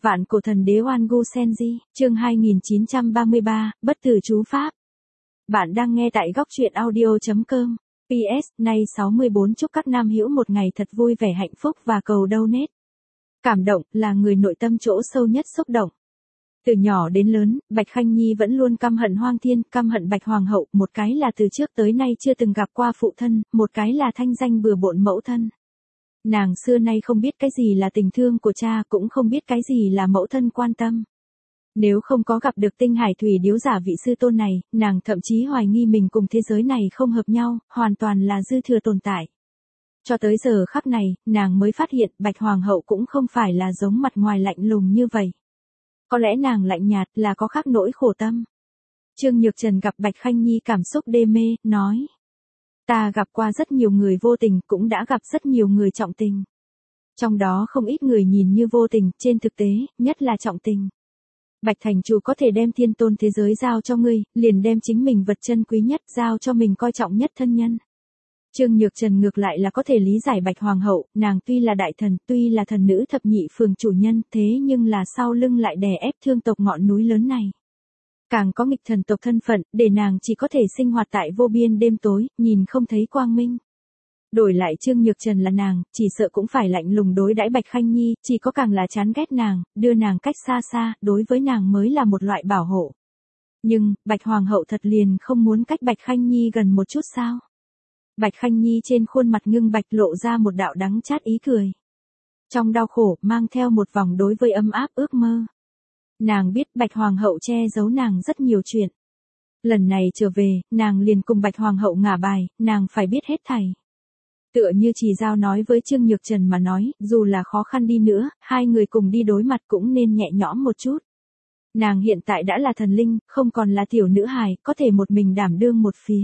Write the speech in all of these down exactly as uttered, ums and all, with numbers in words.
Vạn cổ thần đế Oan Gu Senji, chương hai nghìn chín trăm ba mươi ba, bất tử chú pháp. Bạn đang nghe tại góc truyện audio chấm com. pê ét, nay sáu mươi tư chúc các nam hữu một ngày thật vui vẻ hạnh phúc và cầu donate. Cảm động là người nội tâm chỗ sâu nhất xúc động. Từ nhỏ đến lớn, Bạch Khanh Nhi vẫn luôn căm hận Hoang Thiên, căm hận Bạch Hoàng hậu, một cái là từ trước tới nay chưa từng gặp qua phụ thân, một cái là thanh danh bừa bộn mẫu thân. Nàng xưa nay không biết cái gì là tình thương của cha, cũng không biết cái gì là mẫu thân quan tâm. Nếu không có gặp được Tinh Hải Thủy Điếu giả vị sư tôn này, nàng thậm chí hoài nghi mình cùng thế giới này không hợp nhau, hoàn toàn là dư thừa tồn tại. Cho tới giờ khắc này, nàng mới phát hiện Bạch Hoàng hậu cũng không phải là giống mặt ngoài lạnh lùng như vậy. Có lẽ nàng lạnh nhạt là có khác nỗi khổ tâm. Trương Nhược Trần gặp Bạch Khanh Nhi cảm xúc đê mê, nói. Ta gặp qua rất nhiều người vô tình, cũng đã gặp rất nhiều người trọng tình. Trong đó không ít người nhìn như vô tình, trên thực tế, nhất là trọng tình. Bạch thành chủ có thể đem thiên tôn thế giới giao cho ngươi, liền đem chính mình vật chân quý nhất giao cho mình coi trọng nhất thân nhân. Trương Nhược Trần ngược lại là có thể lý giải Bạch Hoàng hậu, nàng tuy là đại thần, tuy là thần nữ thập nhị phường chủ nhân, thế nhưng là sau lưng lại đè ép thương tộc ngọn núi lớn này. Càng có nghịch thần tộc thân phận, để nàng chỉ có thể sinh hoạt tại vô biên đêm tối, nhìn không thấy quang minh. Đổi lại Trương Nhược Trần là nàng, chỉ sợ cũng phải lạnh lùng đối đãi Bạch Khanh Nhi, chỉ có càng là chán ghét nàng, đưa nàng cách xa xa, đối với nàng mới là một loại bảo hộ. Nhưng, Bạch Hoàng hậu thật liền không muốn cách Bạch Khanh Nhi gần một chút sao? Bạch Khanh Nhi trên khuôn mặt ngưng bạch lộ ra một đạo đắng chát ý cười. Trong đau khổ, mang theo một vòng đối với ấm áp ước mơ. Nàng biết Bạch Hoàng hậu che giấu nàng rất nhiều chuyện. Lần này trở về, nàng liền cùng Bạch Hoàng hậu ngả bài, nàng phải biết hết thảy. Tựa như Trì Giao nói với Trương Nhược Trần mà nói, dù là khó khăn đi nữa, hai người cùng đi đối mặt cũng nên nhẹ nhõm một chút. Nàng hiện tại đã là thần linh, không còn là tiểu nữ hài, có thể một mình đảm đương một phía.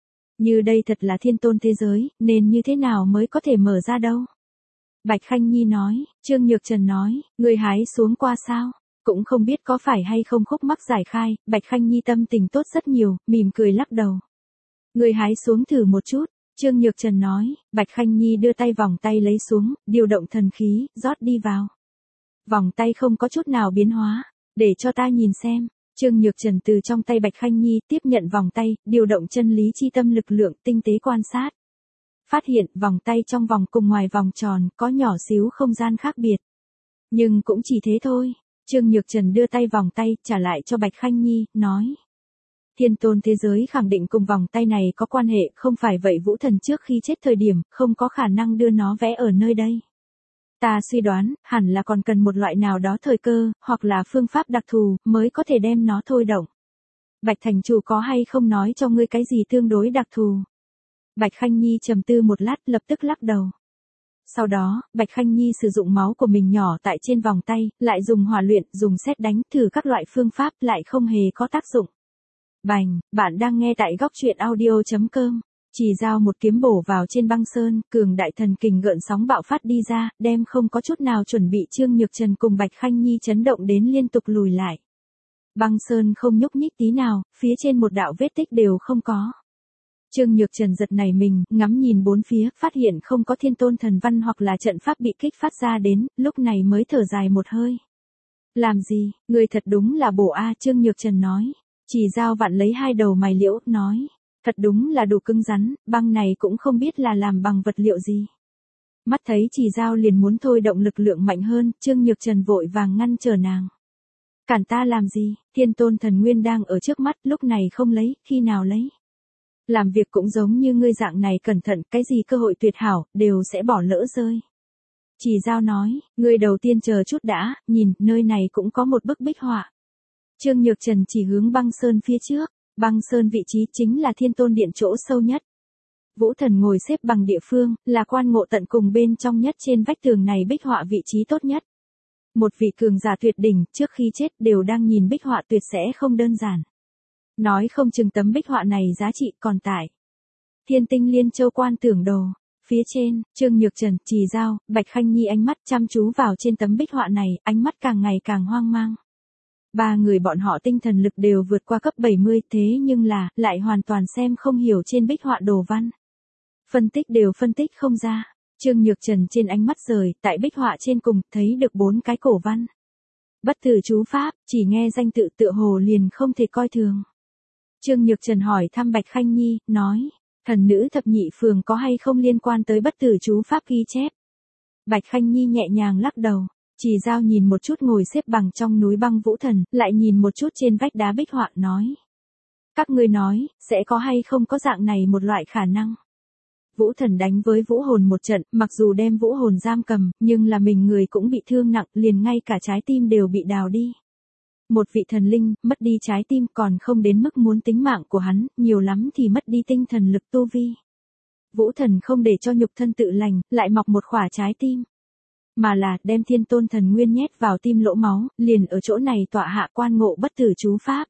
Như đây thật là thiên tôn thế giới, nên như thế nào mới có thể mở ra đâu? Bạch Khanh Nhi nói, Trương Nhược Trần nói, người hái xuống qua sao? Cũng không biết có phải hay không khúc mắc giải khai, Bạch Khanh Nhi tâm tình tốt rất nhiều, mỉm cười lắc đầu. Người hái xuống thử một chút, Trương Nhược Trần nói, Bạch Khanh Nhi đưa tay vòng tay lấy xuống, điều động thần khí, rót đi vào. Vòng tay không có chút nào biến hóa, để cho ta nhìn xem. Trương Nhược Trần từ trong tay Bạch Khanh Nhi tiếp nhận vòng tay, điều động chân lý chi tâm lực lượng tinh tế quan sát. Phát hiện vòng tay trong vòng cùng ngoài vòng tròn có nhỏ xíu không gian khác biệt. Nhưng cũng chỉ thế thôi. Trương Nhược Trần đưa tay vòng tay trả lại cho Bạch Khanh Nhi, nói. Thiên tôn thế giới khẳng định cùng vòng tay này có quan hệ, không phải vậy Vũ Thần trước khi chết thời điểm, không có khả năng đưa nó vẽ ở nơi đây. Ta suy đoán, hẳn là còn cần một loại nào đó thời cơ, hoặc là phương pháp đặc thù, mới có thể đem nó thôi động. Bạch thành chủ có hay không nói cho ngươi cái gì tương đối đặc thù? Bạch Khanh Nhi trầm tư một lát, lập tức lắc đầu. Sau đó, Bạch Khanh Nhi sử dụng máu của mình nhỏ tại trên vòng tay, lại dùng hỏa luyện, dùng sét đánh, thử các loại phương pháp, lại không hề có tác dụng. Bành, bạn đang nghe tại góc truyện audio chấm com. Trì Giao một kiếm bổ vào trên băng sơn, cường đại thần kình gợn sóng bạo phát đi ra, đem không có chút nào chuẩn bị Trương Nhược Trần cùng Bạch Khanh Nhi chấn động đến liên tục lùi lại. Băng sơn không nhúc nhích tí nào, phía trên một đạo vết tích đều không có. Trương Nhược Trần giật nảy mình, ngắm nhìn bốn phía, phát hiện không có thiên tôn thần văn hoặc là trận pháp bị kích phát ra đến, lúc này mới thở dài một hơi. Làm gì, người thật đúng là bổ a, Trương Nhược Trần nói. Trì Giao vặn lấy hai đầu mày liễu, nói. Thật đúng là đủ cứng rắn, băng này cũng không biết là làm bằng vật liệu gì. Mắt thấy Trì Giao liền muốn thôi động lực lượng mạnh hơn, Trương Nhược Trần vội vàng ngăn trở nàng. Cản ta làm gì, thiên tôn thần nguyên đang ở trước mắt, lúc này không lấy, khi nào lấy. Làm việc cũng giống như ngươi dạng này cẩn thận, cái gì cơ hội tuyệt hảo, đều sẽ bỏ lỡ rơi. Trì Giao nói, ngươi đầu tiên chờ chút đã, nhìn, nơi này cũng có một bức bích họa. Trương Nhược Trần chỉ hướng băng sơn phía trước. Băng sơn vị trí chính là thiên tôn điện chỗ sâu nhất. Vũ Thần ngồi xếp bằng địa phương, là quan ngộ tận cùng bên trong nhất trên vách tường này bích họa vị trí tốt nhất. Một vị cường giả tuyệt đỉnh, trước khi chết đều đang nhìn bích họa tuyệt sẽ không đơn giản. Nói không chừng tấm bích họa này giá trị còn tại. Thiên tinh liên châu quan tưởng đồ. Phía trên, Trương Nhược Trần, Trì Giao, Bạch Khanh Nhi ánh mắt chăm chú vào trên tấm bích họa này, ánh mắt càng ngày càng hoang mang. Ba người bọn họ tinh thần lực đều vượt qua cấp bảy mươi, thế nhưng là, lại hoàn toàn xem không hiểu trên bích họa đồ văn. Phân tích đều phân tích không ra. Trương Nhược Trần trên ánh mắt rời, tại bích họa trên cùng, thấy được bốn cái cổ văn. Bất tử chú pháp, chỉ nghe danh tự tựa hồ liền không thể coi thường. Trương Nhược Trần hỏi thăm Bạch Khanh Nhi, nói, thần nữ thập nhị phường có hay không liên quan tới bất tử chú pháp ghi chép? Bạch Khanh Nhi nhẹ nhàng lắc đầu, Chỉ Dao nhìn một chút ngồi xếp bằng trong núi băng vũ thần, lại nhìn một chút trên vách đá bích họa nói. Các ngươi nói, sẽ có hay không có dạng này một loại khả năng. Vũ thần đánh với vũ hồn một trận, mặc dù đem vũ hồn giam cầm, nhưng là mình người cũng bị thương nặng, liền ngay cả trái tim đều bị đào đi. Một vị thần linh, mất đi trái tim còn không đến mức muốn tính mạng của hắn, nhiều lắm thì mất đi tinh thần lực tu vi. Vũ thần không để cho nhục thân tự lành, lại mọc một khỏa trái tim. Mà là, đem thiên tôn thần nguyên nhét vào tim lỗ máu, liền ở chỗ này tọa hạ quan ngộ bất tử chú pháp.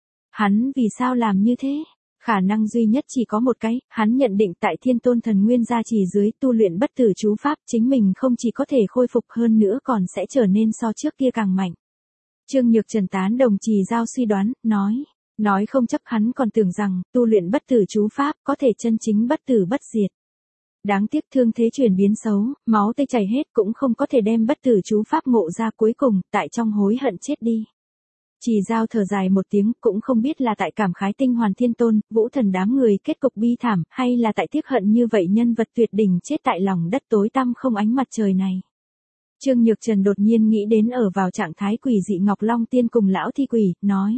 Hắn vì sao làm như thế? Khả năng duy nhất chỉ có một cái, hắn nhận định tại thiên tôn thần nguyên gia trì dưới tu luyện bất tử chú pháp chính mình không chỉ có thể khôi phục hơn nữa còn sẽ trở nên so trước kia càng mạnh. Trương Nhược Trần tán đồng Trì Dao suy đoán, nói, nói không chắc hắn còn tưởng rằng tu luyện bất tử chú pháp có thể chân chính bất tử bất diệt. Đáng tiếc thương thế chuyển biến xấu, máu tươi chảy hết cũng không có thể đem bất tử chú pháp ngộ ra cuối cùng, tại trong hối hận chết đi. Trì Dao thở dài một tiếng, cũng không biết là tại cảm khái tinh hoàn thiên tôn, vũ thần đám người kết cục bi thảm, hay là tại tiếc hận như vậy nhân vật tuyệt đỉnh chết tại lòng đất tối tăm không ánh mặt trời này. Trương Nhược Trần đột nhiên nghĩ đến ở vào trạng thái quỷ dị Ngọc Long Tiên cùng lão thi quỷ, nói.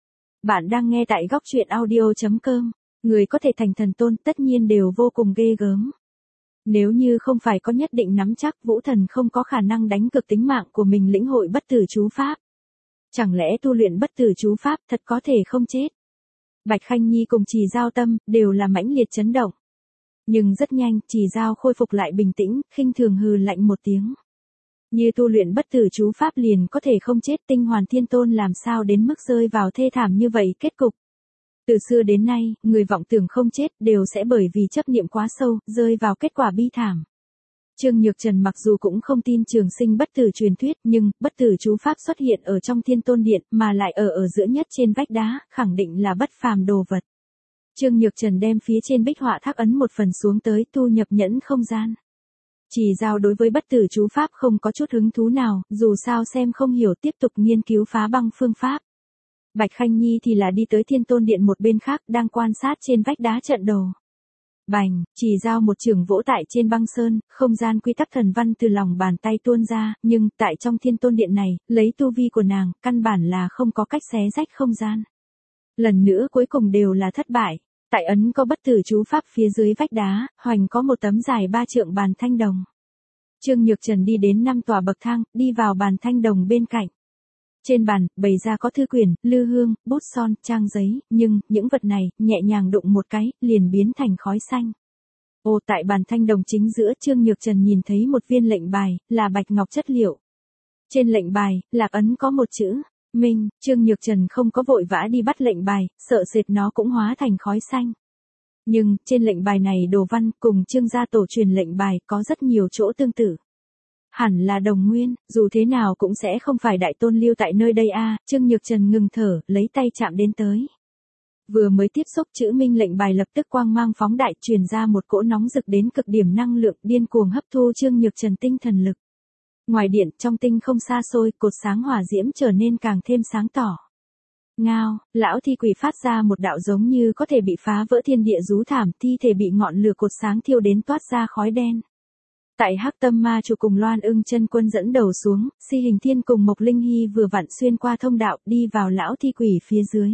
Bạn đang nghe tại góc truyện audio chấm com, người có thể thành thần tôn tất nhiên đều vô cùng ghê gớm. Nếu như không phải có nhất định nắm chắc vũ thần không có khả năng đánh cược tính mạng của mình lĩnh hội bất tử chú pháp. Chẳng lẽ tu luyện bất tử chú pháp thật có thể không chết? Bạch Khanh Nhi cùng Trì Dao tâm, đều là mãnh liệt chấn động. Nhưng rất nhanh, Trì Dao khôi phục lại bình tĩnh, khinh thường hừ lạnh một tiếng. Như tu luyện bất tử chú pháp liền có thể không chết, tinh hoàn thiên tôn làm sao đến mức rơi vào thê thảm như vậy kết cục. Từ xưa đến nay, người vọng tưởng không chết đều sẽ bởi vì chấp niệm quá sâu, rơi vào kết quả bi thảm. Trương Nhược Trần mặc dù cũng không tin trường sinh bất tử truyền thuyết, nhưng bất tử chú pháp xuất hiện ở trong thiên tôn điện mà lại ở ở giữa nhất trên vách đá, khẳng định là bất phàm đồ vật. Trương Nhược Trần đem phía trên bích họa thác ấn một phần xuống tới tu nhập nhẫn không gian. Trì Dao đối với bất tử chú pháp không có chút hứng thú nào, dù sao xem không hiểu tiếp tục nghiên cứu phá băng phương pháp. Bạch Khanh Nhi thì là đi tới thiên tôn điện một bên khác đang quan sát trên vách đá trận đồ. Bành, Trì Dao một trường vỗ tại trên băng sơn, không gian quy tắc thần văn từ lòng bàn tay tuôn ra, nhưng tại trong thiên tôn điện này, lấy tu vi của nàng, căn bản là không có cách xé rách không gian. Lần nữa cuối cùng đều là thất bại. Tại ấn có bất tử chú pháp phía dưới vách đá, hoành có một tấm dài ba trượng bàn thanh đồng. Trương Nhược Trần đi đến năm tòa bậc thang, đi vào bàn thanh đồng bên cạnh. Trên bàn, bày ra có thư quyển, lư hương, bút son, trang giấy, nhưng, những vật này, nhẹ nhàng đụng một cái, liền biến thành khói xanh. Ồ, tại bàn thanh đồng chính giữa Trương Nhược Trần nhìn thấy một viên lệnh bài, là bạch ngọc chất liệu. Trên lệnh bài, lạc ấn có một chữ, Minh, Trương Nhược Trần không có vội vã đi bắt lệnh bài, sợ sệt nó cũng hóa thành khói xanh. Nhưng, trên lệnh bài này đồ văn cùng Trương gia tổ truyền lệnh bài có rất nhiều chỗ tương tự. Hẳn là đồng nguyên, dù thế nào cũng sẽ không phải đại tôn lưu tại nơi đây a. Trương Nhược Trần ngừng thở, lấy tay chạm đến tới. Vừa mới tiếp xúc chữ Minh lệnh bài lập tức quang mang phóng đại truyền ra một cỗ nóng rực đến cực điểm năng lượng điên cuồng hấp thu Trương Nhược Trần tinh thần lực. Ngoài điện, trong tinh không xa xôi, cột sáng hỏa diễm trở nên càng thêm sáng tỏ. Ngao, lão thi quỷ phát ra một đạo giống như có thể bị phá vỡ thiên địa rú thảm, thi thể bị ngọn lửa cột sáng thiêu đến toát ra khói đen. Tại Hắc Tâm Ma Chủ cùng Loan Ưng Chân Quân dẫn đầu xuống, Si Hình Thiên cùng Mộc Linh Hy vừa vặn xuyên qua thông đạo, đi vào lão thi quỷ phía dưới.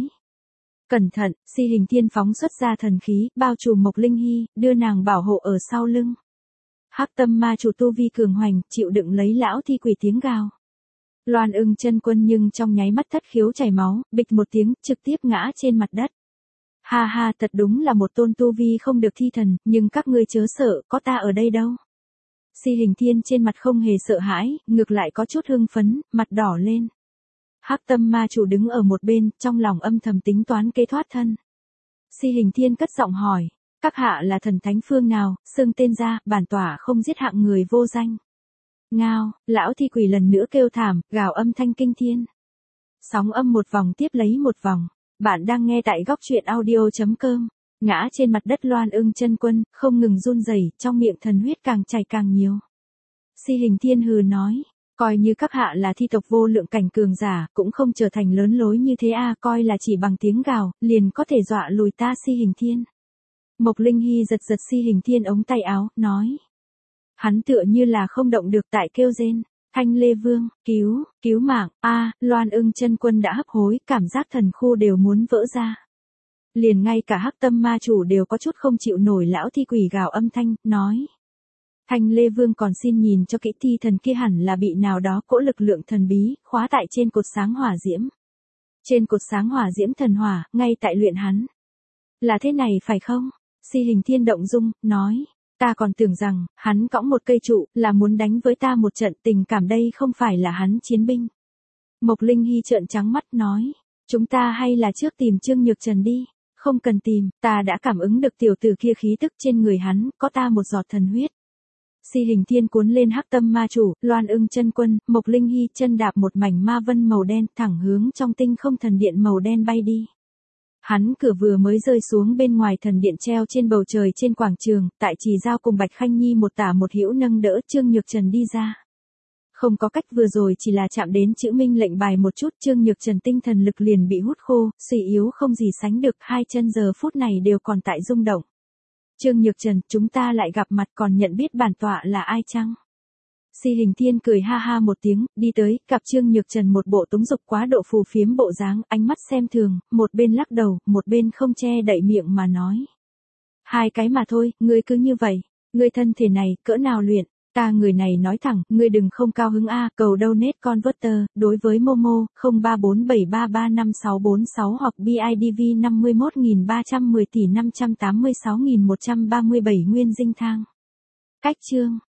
Cẩn thận, Si Hình Thiên phóng xuất ra thần khí, bao trùm Mộc Linh Hy, đưa nàng bảo hộ ở sau lưng. Hắc Tâm Ma Chủ tu vi cường hoành, chịu đựng lấy lão thi quỷ tiếng gào. Loan Ưng Chân Quân nhưng trong nháy mắt thất khiếu chảy máu, bịch một tiếng, trực tiếp ngã trên mặt đất. Ha ha, thật đúng là một tôn tu vi không được thi thần, nhưng các ngươi chớ sợ, có ta ở đây đâu. Si Hình Thiên trên mặt không hề sợ hãi, ngược lại có chút hưng phấn, mặt đỏ lên. Hắc Tâm Ma Chủ đứng ở một bên, trong lòng âm thầm tính toán kế thoát thân. Si Hình Thiên cất giọng hỏi, các hạ là thần thánh phương nào, xưng tên ra, bản tỏa không giết hạng người vô danh. Ngao, lão thi quỷ lần nữa kêu thảm, gào âm thanh kinh thiên. Sóng âm một vòng tiếp lấy một vòng. Bạn đang nghe tại góc truyện audio chấm com. Ngã trên mặt đất Loan Ưng Chân Quân, không ngừng run rẩy, trong miệng thần huyết càng chảy càng nhiều. Si Hình Thiên hừ nói, Coi như các hạ là thi tộc vô lượng cảnh cường giả, cũng không trở thành lớn lối như thế a, coi là chỉ bằng tiếng gào, liền có thể dọa lùi ta Si Hình Thiên. Mộc Linh Hy giật giật Si Hình Thiên ống tay áo, nói. Hắn tựa như là không động được tại kêu rên. Thanh Lê Vương, cứu, cứu mạng, a, Loan Ưng chân quân đã hấp hối, cảm giác thần khu đều muốn vỡ ra. Liền ngay cả Hắc Tâm ma chủ đều có chút không chịu nổi lão thi quỷ gào âm thanh, nói. Thanh Lê Vương còn xin nhìn cho kỹ, thi thần kia hẳn là bị nào đó cỗ lực lượng thần bí, khóa tại trên cột sáng hỏa diễm. Trên cột sáng hỏa diễm thần hỏa, ngay tại luyện hắn. Là thế này phải không? Si Hình Thiên động dung, nói. Ta còn tưởng rằng, hắn cõng một cây trụ, là muốn đánh với ta một trận, tình cảm đây không phải là hắn chiến binh. Mộc Linh Hy trợn trắng mắt nói. Chúng ta hay là trước tìm Trương Nhược Trần đi. Không cần tìm, ta đã cảm ứng được tiểu tử kia khí tức trên người hắn, có ta một giọt thần huyết. Si Hình Thiên cuốn lên Hắc Tâm ma chủ, Loan Ưng chân quân, Mộc Linh Hy chân đạp một mảnh ma vân màu đen thẳng hướng trong tinh không thần điện màu đen bay đi. Hắn cửa vừa mới rơi xuống bên ngoài thần điện treo trên bầu trời trên quảng trường, tại Trì Giao cùng Bạch Khanh Nhi một tả một hữu nâng đỡ Trương Nhược Trần đi ra. Không có cách, vừa rồi chỉ là chạm đến chữ minh lệnh bài một chút, Trương Nhược Trần tinh thần lực liền bị hút khô, suy yếu không gì sánh được, hai chân giờ phút này đều còn tại rung động. Trương Nhược Trần, chúng ta lại gặp mặt, còn nhận biết bản tọa là ai chăng? Si Hình Thiên cười ha ha một tiếng, đi tới, gặp Trương Nhược Trần một bộ túng dục quá độ phù phiếm bộ dáng, ánh mắt xem thường, một bên lắc đầu, một bên không che đậy miệng mà nói. Hai cái mà thôi, ngươi cứ như vậy, ngươi thân thể này, cỡ nào luyện, ta người này nói thẳng, ngươi đừng không cao hứng a, cầu donate converter, đối với Momo, không ba bốn bảy ba ba năm sáu bốn sáu hoặc bê i đê vê năm mươi mốt nghìn ba trăm mười tỷ năm trăm tám mươi sáu nghìn một trăm ba mươi bảy nguyên dinh thang. Cách chương